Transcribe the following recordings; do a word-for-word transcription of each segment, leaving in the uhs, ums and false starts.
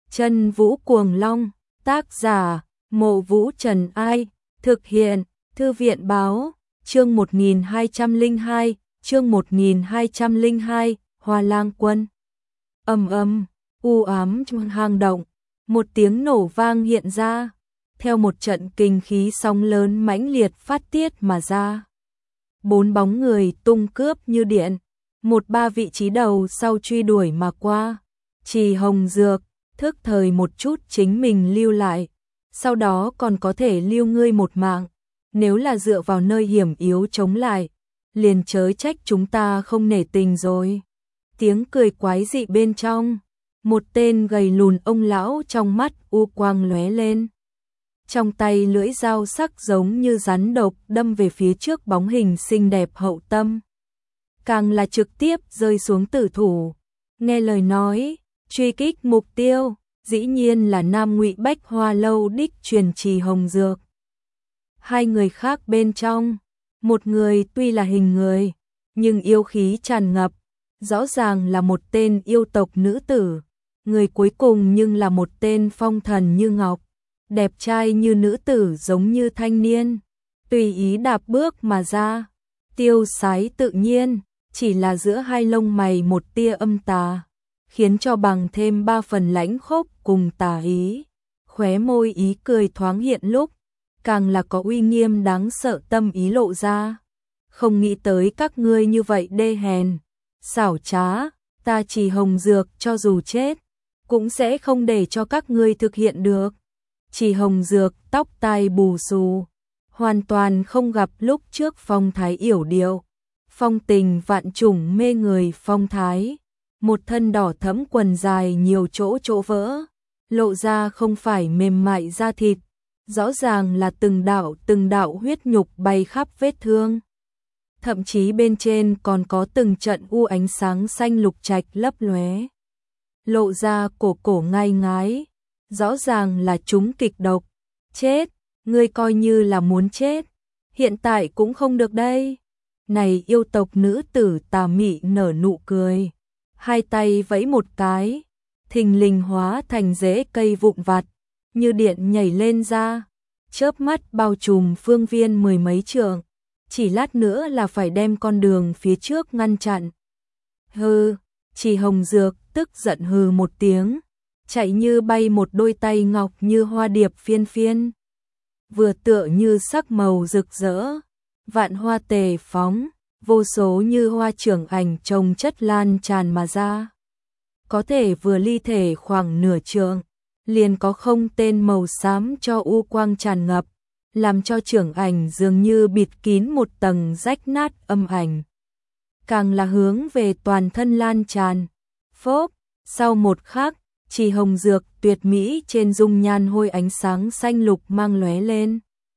Chân Vũ Cuồng Long, tác giả, Mộ Vũ Trần Ai, thực hiện, Thư viện Báo, chương một nghìn hai trăm lẻ hai, chương một nghìn hai trăm lẻ hai, Hoa Lang Quân. Ầm ầm, u ám trong hang động, một tiếng nổ vang hiện ra, theo một trận kinh khí sóng lớn mãnh liệt phát tiết mà ra. Bốn bóng người tung cướp như điện, một ba vị trí đầu sau truy đuổi mà qua. Trì Hồng Dược, thức thời một chút chính mình lưu lại, sau đó còn có thể lưu ngươi một mạng, nếu là dựa vào nơi hiểm yếu chống lại, liền chớ trách chúng ta không nể tình rồi. Tiếng cười quái dị bên trong, một tên gầy lùn ông lão trong mắt u quang lóe lên. Trong tay lưỡi dao sắc giống như rắn độc đâm về phía trước bóng hình xinh đẹp Hậu Tâm. Càng là trực tiếp rơi xuống tử thủ, nghe lời nói, truy kích mục tiêu, dĩ nhiên là Nam Ngụy Bách Hoa Lâu đích truyền Trì Hồng Dược. Hai người khác bên trong, một người tuy là hình người, nhưng yêu khí tràn ngập, rõ ràng là một tên yêu tộc nữ tử, người cuối cùng nhưng là một tên phong thần như ngọc, đẹp trai như nữ tử giống như thanh niên, tùy ý đạp bước mà ra, tiêu sái tự nhiên, chỉ là giữa hai lông mày một tia âm tà, khiến cho bằng thêm ba phần lãnh khốc cùng tà ý, khóe môi ý cười thoáng hiện lúc, càng là có uy nghiêm đáng sợ tâm ý lộ ra. Không nghĩ tới các ngươi như vậy đê hèn, xảo trá, ta Trì Hồng Dược cho dù chết, cũng sẽ không để cho các ngươi thực hiện được. Trì Hồng Dược tóc tai bù xù, hoàn toàn không gặp lúc trước phong thái yểu điệu, phong tình vạn trùng mê người phong thái, một thân đỏ thẫm quần dài nhiều chỗ chỗ vỡ, lộ ra không phải mềm mại da thịt, rõ ràng là từng đạo từng đạo huyết nhục bay khắp vết thương. Thậm chí bên trên còn có từng trận u ánh sáng xanh lục trạch lấp lóe, lộ ra cổ cổ ngai ngái, rõ ràng là chúng kịch độc. Chết, ngươi coi như là muốn chết, hiện tại cũng không được đây. Này yêu tộc nữ tử tà mị nở nụ cười, hai tay vẫy một cái, thình lình hóa thành rễ cây vụn vặt, như điện nhảy lên ra, chớp mắt bao trùm phương viên mười mấy trượng, chỉ lát nữa là phải đem con đường phía trước ngăn chặn. Hừ, Trì Hồng Dược tức giận hừ một tiếng, chạy như bay một đôi tay ngọc như hoa điệp phiên phiên, vừa tựa như sắc màu rực rỡ, vạn hoa tề phóng, vô số như hoa trưởng ảnh trồng chất lan tràn mà ra. Có thể vừa ly thể khoảng nửa trượng, liền có không tên màu xám cho u quang tràn ngập, làm cho trưởng ảnh dường như bịt kín một tầng rách nát âm ảnh. Càng là hướng về toàn thân lan tràn. Phốp, sau một khắc, Trì Hồng Dược tuyệt mỹ trên dung nhan hôi ánh sáng xanh lục mang lóe lên.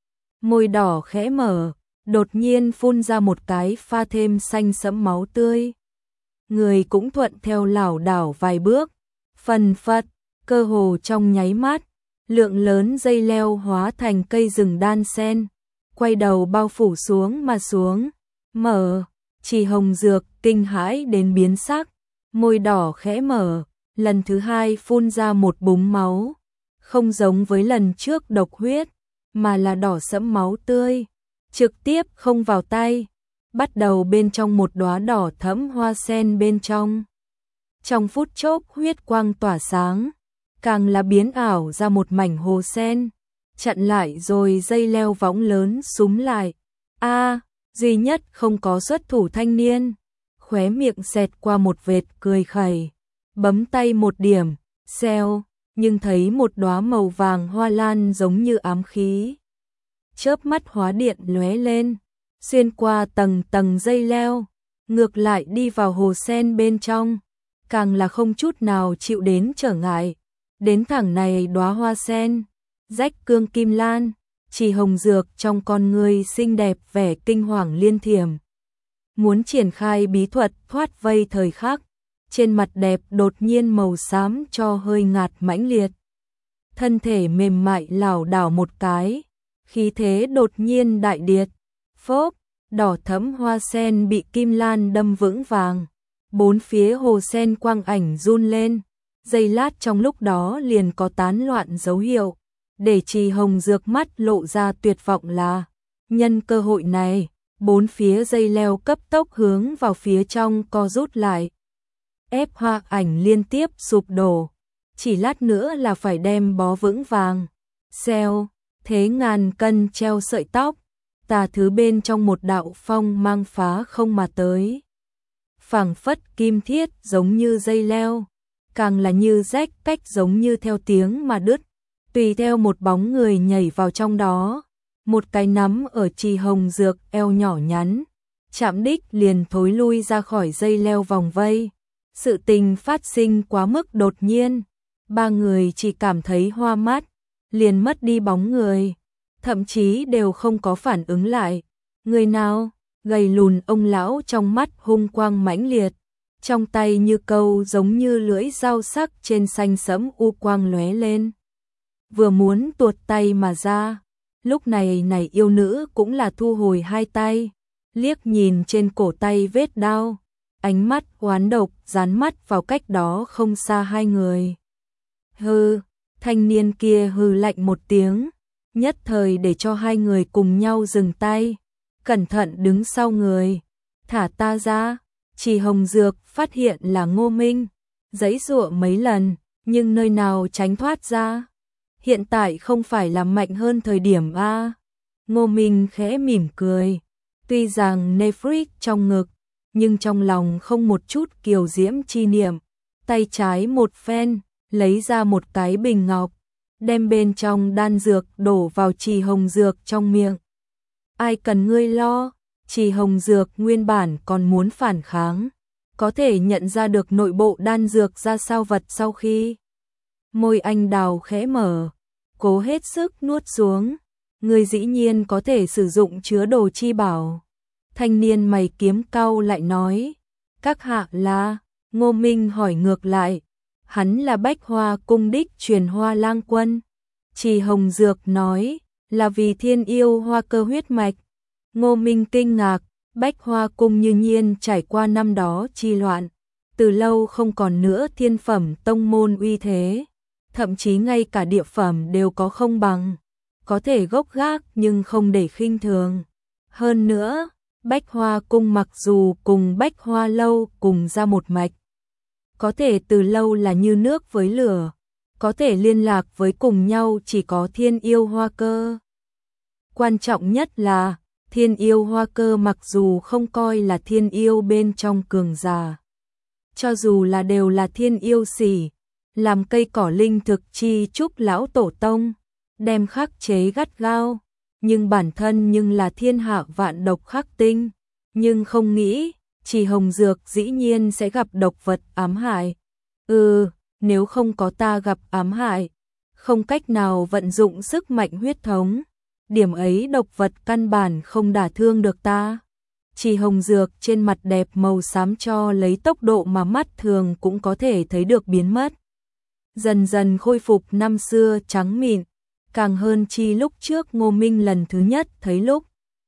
Môi đỏ khẽ mở, đột nhiên phun ra một cái pha thêm xanh sẫm máu tươi. Người cũng thuận theo lảo đảo vài bước, phần phật, cơ hồ trong nháy mắt, lượng lớn dây leo hóa thành cây rừng đan sen, quay đầu bao phủ xuống mà xuống. Mở, Trì Hồng Dược kinh hãi đến biến sắc, môi đỏ khẽ mở, lần thứ hai phun ra một búng máu, không giống với lần trước độc huyết, mà là đỏ sẫm máu tươi, trực tiếp không vào tay, bắt đầu bên trong một đóa đỏ thẫm hoa sen bên trong. Trong phút chốc huyết quang tỏa sáng, càng là biến ảo ra một mảnh hồ sen, chặn lại rồi dây leo võng lớn súm lại. A, duy nhất không có xuất thủ thanh niên, khóe miệng xẹt qua một vệt cười khẩy, bấm tay một điểm, xèo, nhưng thấy một đóa màu vàng hoa lan giống như ám khí, chớp mắt hóa điện lóe lên, xuyên qua tầng tầng dây leo, ngược lại đi vào hồ sen bên trong, càng là không chút nào chịu đến trở ngại, đến thẳng này đóa hoa sen, rách cương kim lan. Trì Hồng Dược trong con người xinh đẹp vẻ kinh hoàng liên thiểm, muốn triển khai bí thuật thoát vây thời khắc, trên mặt đẹp đột nhiên màu xám cho hơi ngạt mãnh liệt, thân thể mềm mại lảo đảo một cái, khí thế đột nhiên đại điệt. Phốp, đỏ thẫm hoa sen bị kim lan đâm vững vàng, bốn phía hồ sen quang ảnh run lên, giây lát trong lúc đó liền có tán loạn dấu hiệu, để Trì Hồng Dược mắt lộ ra tuyệt vọng là, nhân cơ hội này, bốn phía dây leo cấp tốc hướng vào phía trong co rút lại. Ép Hoa Ảnh liên tiếp sụp đổ, chỉ lát nữa là phải đem bó vững vàng. Xeo, thế ngàn cân treo sợi tóc, tà thứ bên trong một đạo phong mang phá không mà tới. Phảng phất kim thiết giống như dây leo, càng là như rách cách giống như theo tiếng mà đứt, tùy theo một bóng người nhảy vào trong đó, một cái nắm ở Trì Hồng Dược eo nhỏ nhắn, chạm đích liền thối lui ra khỏi dây leo vòng vây. Sự tình phát sinh quá mức đột nhiên, ba người chỉ cảm thấy hoa mắt, liền mất đi bóng người, thậm chí đều không có phản ứng lại. Người nào? Gầy lùn ông lão trong mắt hung quang mãnh liệt, trong tay như câu giống như lưỡi dao sắc trên xanh sẫm u quang lóe lên. Vừa muốn tuột tay mà ra, lúc này này yêu nữ cũng là thu hồi hai tay, liếc nhìn trên cổ tay vết đao, ánh mắt oán độc dán mắt vào cách đó không xa hai người. Hừ, thanh niên kia hừ lạnh một tiếng, nhất thời để cho hai người cùng nhau dừng tay, cẩn thận đứng sau người, thả ta ra. Trì Hồng Dược phát hiện là Ngô Minh, giãy giụa mấy lần, nhưng nơi nào tránh thoát ra. Hiện tại không phải là mạnh hơn thời điểm a. Ngô Minh khẽ mỉm cười, tuy rằng Nefrit trong ngực, nhưng trong lòng không một chút kiều diễm chi niệm, tay trái một phen, lấy ra một cái bình ngọc, đem bên trong đan dược đổ vào Trì Hồng Dược trong miệng. Ai cần ngươi lo? Trì Hồng Dược nguyên bản còn muốn phản kháng, có thể nhận ra được nội bộ đan dược ra sao vật sau khi. Môi anh đào khẽ mở, cố hết sức nuốt xuống, người dĩ nhiên có thể sử dụng chứa đồ chi bảo. Thanh niên mày kiếm cau lại nói, các hạ là, Ngô Minh hỏi ngược lại, hắn là Bách Hoa cung đích truyền Hoa Lang Quân. Trì Hồng Dược nói, là vì thiên yêu hoa cơ huyết mạch. Ngô Minh kinh ngạc, Bách Hoa cung như nhiên trải qua năm đó chi loạn, từ lâu không còn nữa thiên phẩm tông môn uy thế, thậm chí ngay cả địa phẩm đều có không bằng, có thể gốc gác nhưng không để khinh thường. Hơn nữa, Bách Hoa cung mặc dù cùng Bách Hoa lâu cùng ra một mạch, có thể từ lâu là như nước với lửa, có thể liên lạc với cùng nhau chỉ có thiên yêu hoa cơ. Quan trọng nhất là, thiên yêu hoa cơ mặc dù không coi là thiên yêu bên trong cường giả, cho dù là đều là thiên yêu xỉ, làm cây cỏ linh thực chi trúc lão tổ tông, đem khắc chế gắt gao, nhưng bản thân nhưng là thiên hạ vạn độc khắc tinh, nhưng không nghĩ, Trì Hồng Dược dĩ nhiên sẽ gặp độc vật ám hại. Ừ, nếu không có ta gặp ám hại, không cách nào vận dụng sức mạnh huyết thống, điểm ấy độc vật căn bản không đả thương được ta. Trì Hồng Dược trên mặt đẹp màu xám cho lấy tốc độ mà mắt thường cũng có thể thấy được biến mất. Dần dần khôi phục năm xưa trắng mịn, càng hơn chi lúc trước Ngô Minh lần thứ nhất thấy lúc.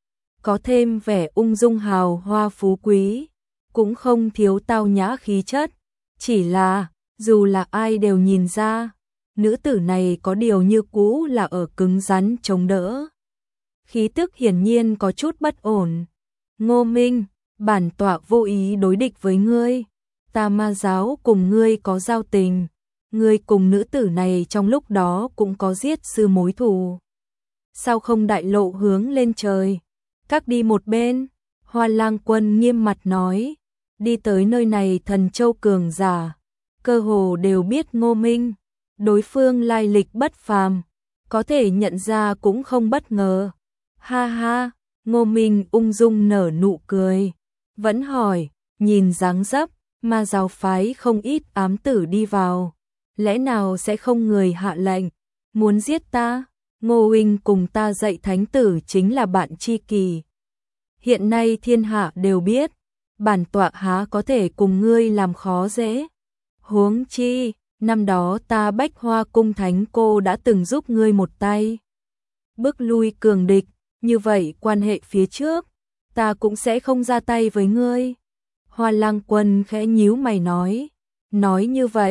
Có thêm vẻ ung dung hào hoa phú quý, cũng không thiếu tao nhã khí chất. Chỉ là, dù là ai đều nhìn ra, nữ tử này có điều như cũ là ở cứng rắn chống đỡ. Khí tức hiển nhiên có chút bất ổn. Ngô Minh, bản tọa vô ý đối địch với ngươi, ta Ma giáo cùng ngươi có giao tình, ngươi cùng nữ tử này trong lúc đó cũng có giết sư mối thù. Sao không đại lộ hướng lên trời, các đi một bên? Hoa Lang Quân nghiêm mặt nói, đi tới nơi này thần châu cường giả, cơ hồ đều biết Ngô Minh, đối phương lai lịch bất phàm, có thể nhận ra cũng không bất ngờ. Ha ha, Ngô Minh ung dung nở nụ cười, vẫn hỏi, nhìn dáng dấp, Ma giáo phái không ít ám tử đi vào, lẽ nào sẽ không người hạ lệnh, muốn giết ta? Ngô huynh cùng ta dạy thánh tử chính là bạn tri kỷ. Hiện nay thiên hạ đều biết, bản tọa há có thể cùng ngươi làm khó dễ. Huống chi, năm đó ta Bách Hoa cung thánh cô đã từng giúp ngươi một tay, bước lui cường địch, như vậy quan hệ phía trước, ta cũng sẽ không ra tay với ngươi. Hoa Lang Quân khẽ nhíu mày nói, nói như vậy,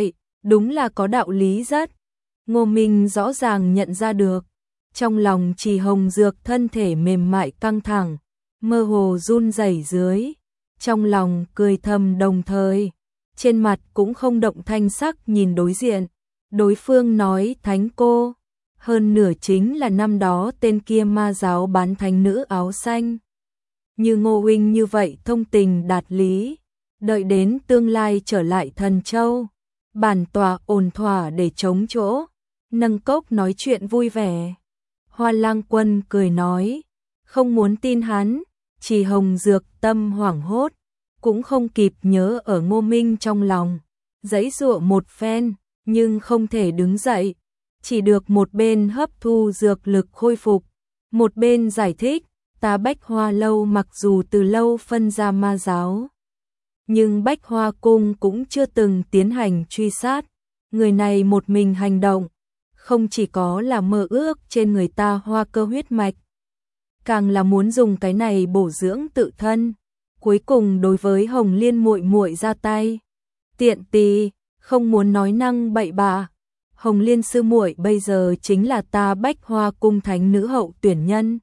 đúng là có đạo lý rất. Ngô Minh rõ ràng nhận ra được, trong lòng Trì Hồng Dược thân thể mềm mại căng thẳng, mơ hồ run rẩy dưới, trong lòng cười thầm đồng thời, trên mặt cũng không động thanh sắc nhìn đối diện. Đối phương nói thánh cô, hơn nửa chính là năm đó tên kia ma giáo bán thánh nữ áo xanh. Như Ngô huynh như vậy thông tình đạt lý, đợi đến tương lai trở lại Thần Châu, bản tọa ổn thỏa để chống chỗ, nâng cốc nói chuyện vui vẻ. Hoa Lang Quân cười nói, không muốn tin hắn. Trì Hồng Dược tâm hoảng hốt, cũng không kịp nhớ ở Ngô Minh trong lòng, giãy giụa một phen, nhưng không thể đứng dậy, chỉ được một bên hấp thu dược lực khôi phục, một bên giải thích, ta Bách Hoa Lâu mặc dù từ lâu phân ra ma giáo, nhưng Bách Hoa Cung cũng chưa từng tiến hành truy sát, người này một mình hành động, không chỉ có là mơ ước trên người ta hoa cơ huyết mạch, càng là muốn dùng cái này bổ dưỡng tự thân, cuối cùng đối với Hồng Liên muội muội ra tay. Tiện tì, không muốn nói năng bậy bạ. Hồng Liên sư muội bây giờ chính là ta Bách Hoa Cung thánh nữ hậu tuyển nhân.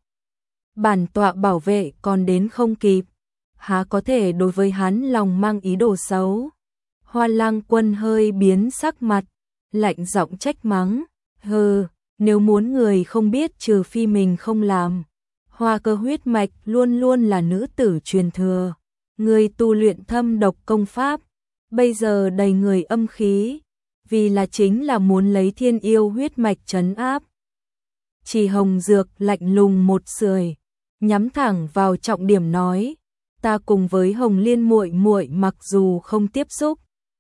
Bản tọa bảo vệ còn đến không kịp, há có thể đối với hắn lòng mang ý đồ xấu. Hoa Lang Quân hơi biến sắc mặt, lạnh giọng trách mắng, hừ, nếu muốn người không biết trừ phi mình không làm. Hoa cơ huyết mạch luôn luôn là nữ tử truyền thừa, người tu luyện thâm độc công pháp, bây giờ đầy người âm khí, vì là chính là muốn lấy thiên yêu huyết mạch trấn áp. Trì Hồng Dược lạnh lùng một sưởi, nhắm thẳng vào trọng điểm nói, ta cùng với Hồng Liên muội muội mặc dù không tiếp xúc,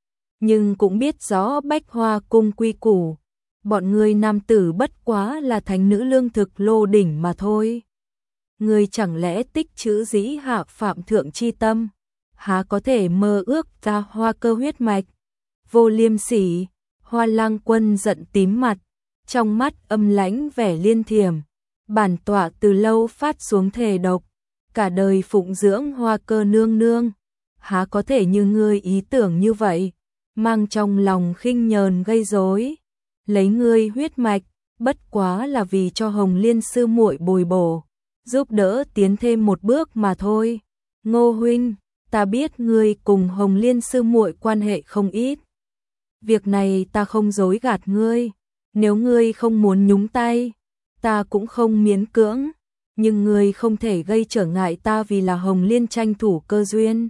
nhưng cũng biết rõ Bách Hoa Cung quy củ, bọn ngươi nam tử bất quá là thánh nữ lương thực lô đỉnh mà thôi. Ngươi chẳng lẽ tích trữ dĩ hạ phạm thượng chi tâm, há có thể mơ ước ta hoa cơ huyết mạch. Vô liêm sỉ. Hoa Lang Quân giận tím mặt, trong mắt âm lãnh vẻ liên thiểm, bản tọa từ lâu phát xuống thề độc, cả đời phụng dưỡng hoa cơ nương nương, há có thể như ngươi ý tưởng như vậy, mang trong lòng khinh nhờn gây rối, lấy ngươi huyết mạch, bất quá là vì cho Hồng Liên sư muội bồi bổ, giúp đỡ tiến thêm một bước mà thôi. Ngô huynh, ta biết ngươi cùng Hồng Liên sư muội quan hệ không ít. Việc này ta không dối gạt ngươi, nếu ngươi không muốn nhúng tay, ta cũng không miễn cưỡng, nhưng ngươi không thể gây trở ngại ta vì là Hồng Liên tranh thủ cơ duyên.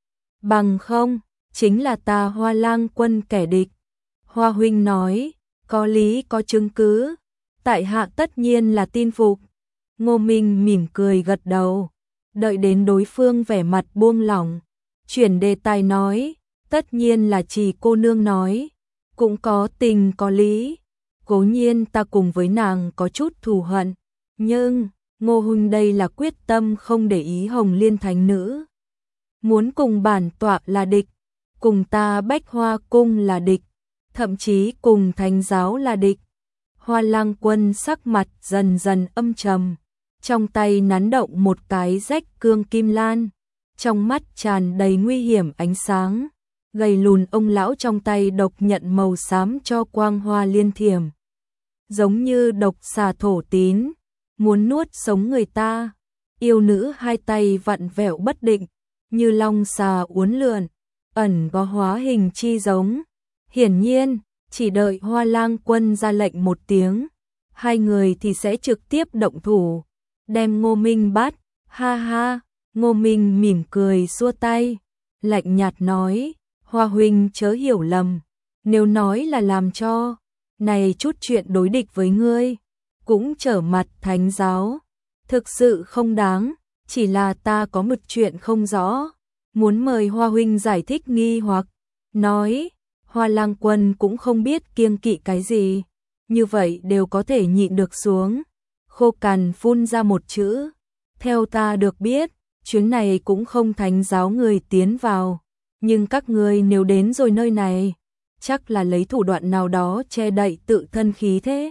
Bằng không, chính là ta Hoa Lang Quân kẻ địch. Hoa huynh nói, có lý có chứng cứ, tại hạ tất nhiên là tin phục. Ngô Minh mỉm cười gật đầu, đợi đến đối phương vẻ mặt buông lỏng, chuyển đề tài nói, tất nhiên là Trì cô nương nói, cũng có tình có lý, cố nhiên ta cùng với nàng có chút thù hận, nhưng Ngô huynh đây là quyết tâm không để ý Hồng Liên thánh nữ, muốn cùng bản tọa là địch, cùng ta Bách Hoa Cung là địch, thậm chí cùng thánh giáo là địch. Hoa Lang Quân sắc mặt dần dần âm trầm, trong tay nắn động một cái rách cương kim lan, trong mắt tràn đầy nguy hiểm ánh sáng, gầy lùn ông lão trong tay độc nhận màu xám cho quang hoa liên thiểm, giống như độc xà thổ tín, muốn nuốt sống người ta. Yêu nữ hai tay vặn vẹo bất định, như long xà uốn lượn, ẩn có hóa hình chi giống. Hiển nhiên, chỉ đợi Hoa Lang Quân ra lệnh một tiếng, hai người thì sẽ trực tiếp động thủ, đem Ngô Minh bắt. Ha ha, Ngô Minh mỉm cười xua tay, lạnh nhạt nói, Hoa huynh chớ hiểu lầm, nếu nói là làm cho này chút chuyện đối địch với ngươi, cũng trở mặt thánh giáo, thực sự không đáng, chỉ là ta có một chuyện không rõ, muốn mời Hoa huynh giải thích nghi hoặc. Nói, Hoa Lang Quân cũng không biết kiêng kỵ cái gì, như vậy đều có thể nhịn được xuống, khô cằn phun ra một chữ, theo ta được biết, chuyến này cũng không thánh giáo người tiến vào, nhưng các ngươi nếu đến rồi nơi này, chắc là lấy thủ đoạn nào đó che đậy tự thân khí thế.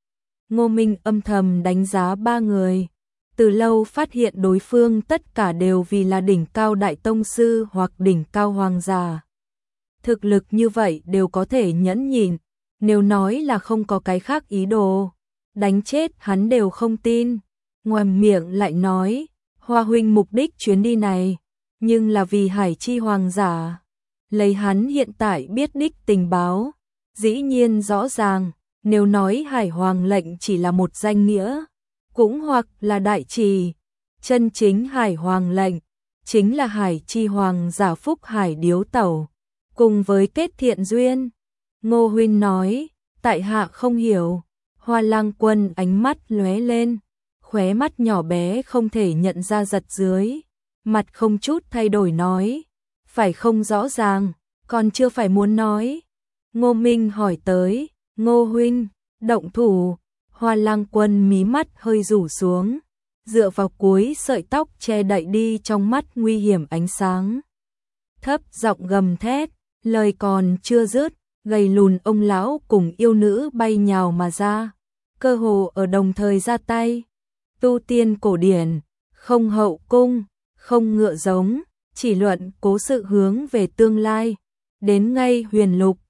Ngô Minh âm thầm đánh giá ba người, từ lâu phát hiện đối phương tất cả đều vì là đỉnh cao đại tông sư hoặc đỉnh cao hoàng giả. thực lực như vậy đều có thể nhẫn nhịn, nếu nói là không có cái khác ý đồ, đánh chết hắn đều không tin. Ngoàm miệng lại nói, Hoa huynh mục đích chuyến đi này, nhưng là vì Hải Chi Hoàng giả. Lấy hắn hiện tại biết đích tình báo, dĩ nhiên rõ ràng, nếu nói Hải Hoàng lệnh chỉ là một danh nghĩa, cũng hoặc là đại trì, chân chính Hải Hoàng lệnh, chính là Hải Chi Hoàng giả Phúc Hải Điếu Tẩu, cùng với kết thiện duyên. Ngô huynh nói, tại hạ không hiểu. Hoa Lang Quân ánh mắt lóe lên, khóe mắt nhỏ bé không thể nhận ra giật dưới, mặt không chút thay đổi nói, phải không rõ ràng, còn chưa phải muốn nói. Ngô Minh hỏi tới, Ngô huynh, động thủ. Hoa Lang Quân mí mắt hơi rủ xuống, dựa vào cuối sợi tóc che đậy đi trong mắt nguy hiểm ánh sáng. Thấp giọng gầm thét, lời còn chưa dứt, gầy lùn ông lão cùng yêu nữ bay nhào mà ra, cơ hồ ở đồng thời ra tay. Tu tiên cổ điển, không hậu cung, không ngựa giống, chỉ luận cố sự hướng về tương lai, đến ngay huyền lục,